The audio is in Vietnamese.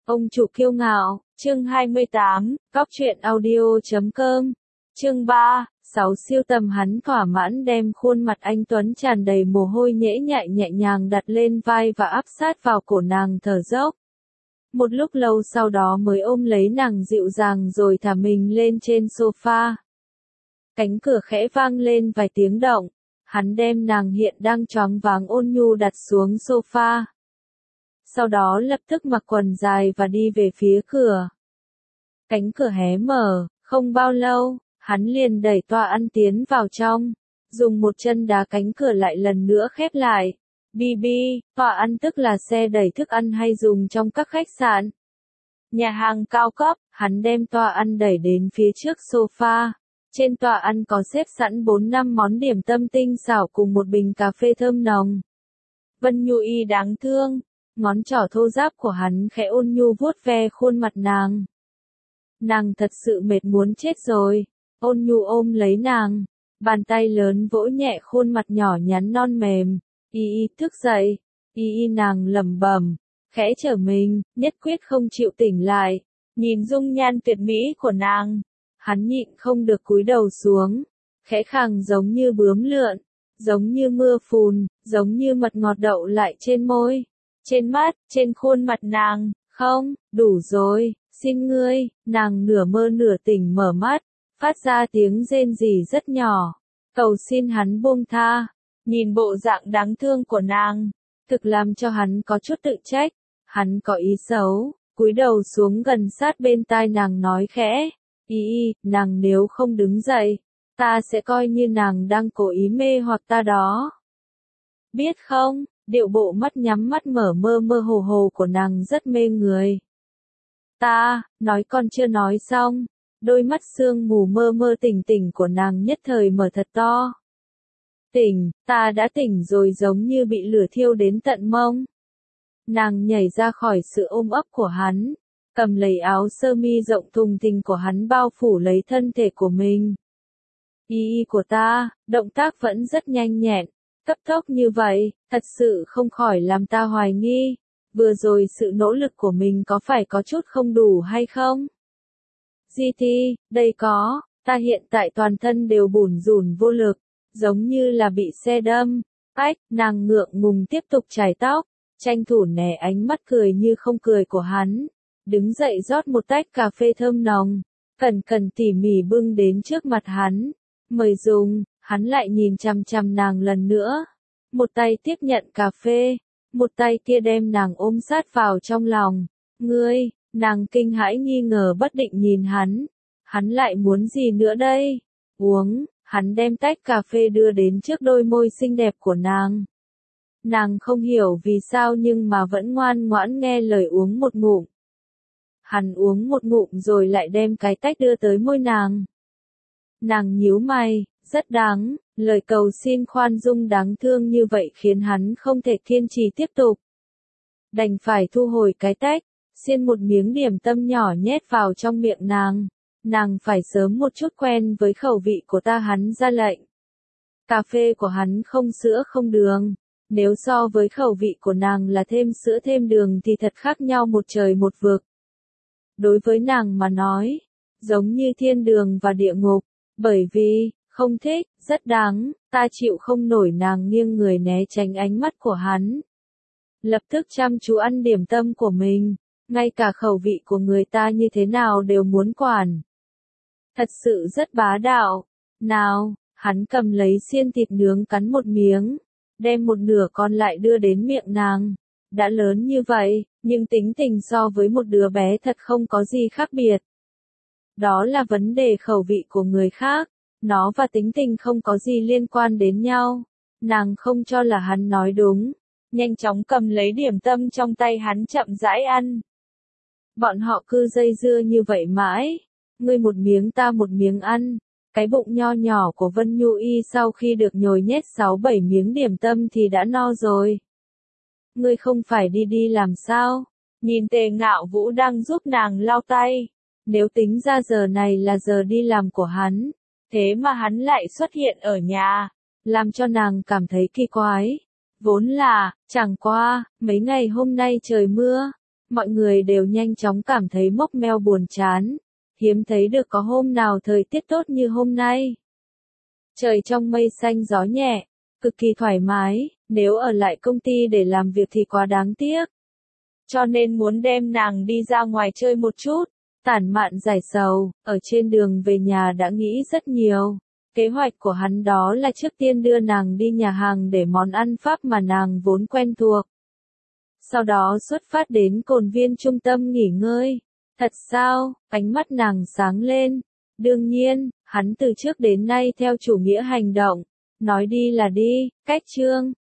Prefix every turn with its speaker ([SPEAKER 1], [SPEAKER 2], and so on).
[SPEAKER 1] Ông chủ kiêu ngạo, chương 28, Cóc truyện audio.com, chương 3, 6 siêu tầm. Hắn thỏa mãn đem khuôn mặt anh tuấn tràn đầy mồ hôi nhễ nhại nhẹ nhàng đặt lên vai và áp sát vào cổ nàng thở dốc. Một lúc lâu sau đó mới ôm lấy nàng dịu dàng rồi thả mình lên trên sofa. Cánh cửa khẽ vang lên vài tiếng động, hắn đem nàng hiện đang choáng váng ôn nhu đặt xuống sofa. Sau đó lập tức mặc quần dài và đi về phía cửa. Cánh cửa hé mở, không bao lâu, hắn liền đẩy toa ăn tiến vào trong, dùng một chân đá cánh cửa lại lần nữa khép lại. Bibi, toa ăn tức là xe đẩy thức ăn hay dùng trong các khách sạn, nhà hàng cao cấp. Hắn đem toa ăn đẩy đến phía trước sofa. Trên toa ăn có xếp sẵn 4-5 món điểm tâm tinh xảo cùng một bình cà phê thơm nồng. Vân Nhu Y đáng thương, ngón trỏ thô ráp của hắn khẽ ôn nhu vuốt ve khuôn mặt nàng. Nàng thật sự mệt muốn chết rồi. Ôn nhu ôm lấy nàng, bàn tay lớn vỗ nhẹ khuôn mặt nhỏ nhắn non mềm. Y thức dậy. Nàng lẩm bẩm, khẽ trở mình, nhất quyết không chịu tỉnh lại. Nhìn dung nhan tuyệt mỹ của nàng, hắn nhịn không được cúi đầu xuống, khẽ khàng giống như bướm lượn, giống như mưa phùn, giống như mật ngọt đậu lại trên môi, trên mắt, trên khuôn mặt nàng. Không, đủ rồi, xin ngươi. Nàng nửa mơ nửa tỉnh mở mắt, phát ra tiếng rên rỉ rất nhỏ, cầu xin hắn buông tha. Nhìn bộ dạng đáng thương của nàng, thực làm cho hắn có chút tự trách. Hắn có ý xấu, cúi đầu xuống gần sát bên tai nàng nói khẽ, nàng nếu không đứng dậy, ta sẽ coi như nàng đang cố ý mê hoặc ta đó. Biết không, điệu bộ mắt nhắm mắt mở mơ mơ hồ hồ của nàng rất mê người. Ta, nói còn chưa nói xong, đôi mắt sương mù mơ mơ tỉnh tỉnh của nàng nhất thời mở thật to. Tỉnh, ta đã tỉnh rồi, giống như bị lửa thiêu đến tận mông. Nàng nhảy ra khỏi sự ôm ấp của hắn, cầm lấy áo sơ mi rộng thùng thình của hắn bao phủ lấy thân thể của mình. Của ta, động tác vẫn rất nhanh nhẹn, cấp tốc như vậy, thật sự không khỏi làm ta hoài nghi, vừa rồi sự nỗ lực của mình có phải có chút không đủ hay không? GT, đây có, ta hiện tại toàn thân đều bủn rủn vô lực, giống như là bị xe đâm. Nàng ngượng ngùng tiếp tục chải tóc, tranh thủ né ánh mắt cười như không cười của hắn, đứng dậy rót một tách cà phê thơm nồng, cẩn cẩn tỉ mỉ bưng đến trước mặt hắn, mời dùng. Hắn lại nhìn chằm chằm nàng lần nữa, một tay tiếp nhận cà phê, một tay kia đem nàng ôm sát vào trong lòng. Ngươi, nàng kinh hãi nghi ngờ bất định nhìn hắn lại muốn gì nữa đây? Uống. Hắn đem tách cà phê đưa đến trước đôi môi xinh đẹp của nàng. Nàng không hiểu vì sao nhưng mà vẫn ngoan ngoãn nghe lời uống một ngụm. Hắn uống một ngụm rồi lại đem cái tách đưa tới môi nàng. Nàng nhíu mày, rất đáng, lời cầu xin khoan dung đáng thương như vậy khiến hắn không thể kiên trì tiếp tục. Đành phải thu hồi cái tách, xiên một miếng điểm tâm nhỏ nhét vào trong miệng nàng. Nàng phải sớm một chút quen với khẩu vị của ta, hắn ra lệnh. Cà phê của hắn không sữa không đường, nếu so với khẩu vị của nàng là thêm sữa thêm đường thì thật khác nhau một trời một vực. Đối với nàng mà nói, giống như thiên đường và địa ngục, bởi vì, không thích, rất đáng, ta chịu không nổi. Nàng nghiêng người né tránh ánh mắt của hắn. Lập tức chăm chú ăn điểm tâm của mình, ngay cả khẩu vị của người ta như thế nào đều muốn quản. Thật sự rất bá đạo. Nào, hắn cầm lấy xiên thịt nướng cắn một miếng, đem một nửa còn lại đưa đến miệng nàng. Đã lớn như vậy, nhưng tính tình so với một đứa bé thật không có gì khác biệt. Đó là vấn đề khẩu vị của người khác, nó và tính tình không có gì liên quan đến nhau. Nàng không cho là hắn nói đúng, nhanh chóng cầm lấy điểm tâm trong tay hắn chậm rãi ăn. Bọn họ cứ dây dưa như vậy mãi. Ngươi một miếng ta một miếng ăn. Cái bụng nho nhỏ của Vân Nhu Y sau khi được nhồi nhét 6-7 miếng điểm tâm thì đã no rồi. Ngươi không phải đi làm sao? Nhìn Tề Ngạo Vũ đang giúp nàng lau tay. Nếu tính ra giờ này là giờ đi làm của hắn, thế mà hắn lại xuất hiện ở nhà, làm cho nàng cảm thấy kỳ quái. Vốn là, chẳng qua, mấy ngày hôm nay trời mưa, mọi người đều nhanh chóng cảm thấy mốc meo buồn chán. Hiếm thấy được có hôm nào thời tiết tốt như hôm nay. Trời trong mây xanh gió nhẹ, cực kỳ thoải mái, nếu ở lại công ty để làm việc thì quá đáng tiếc. Cho nên muốn đem nàng đi ra ngoài chơi một chút, tản mạn giải sầu, ở trên đường về nhà đã nghĩ rất nhiều. Kế hoạch của hắn đó là trước tiên đưa nàng đi nhà hàng để món ăn Pháp mà nàng vốn quen thuộc. Sau đó xuất phát đến Cồn Viên trung tâm nghỉ ngơi. Thật sao? Ánh mắt nàng sáng lên. Đương nhiên, hắn từ trước đến nay theo chủ nghĩa hành động. Nói đi là đi, cách chương.